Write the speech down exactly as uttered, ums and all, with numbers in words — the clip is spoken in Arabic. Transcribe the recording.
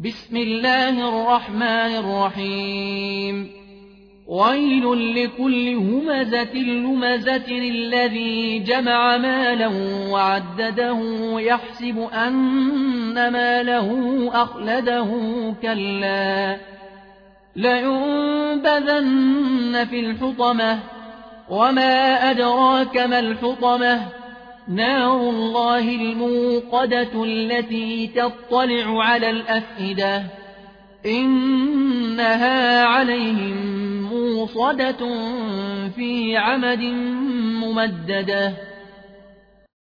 بسم الله الرحمن الرحيم ويل لكل همزة لمزة الذي جمع مالا وعدده يحسب أن ماله أخلده كلا لينبذن في الحطمة وما أدراك ما الحطمة نار الله الموقدة التي تطلع على الأفئدة إنها عليهم موصدة في عمد ممددة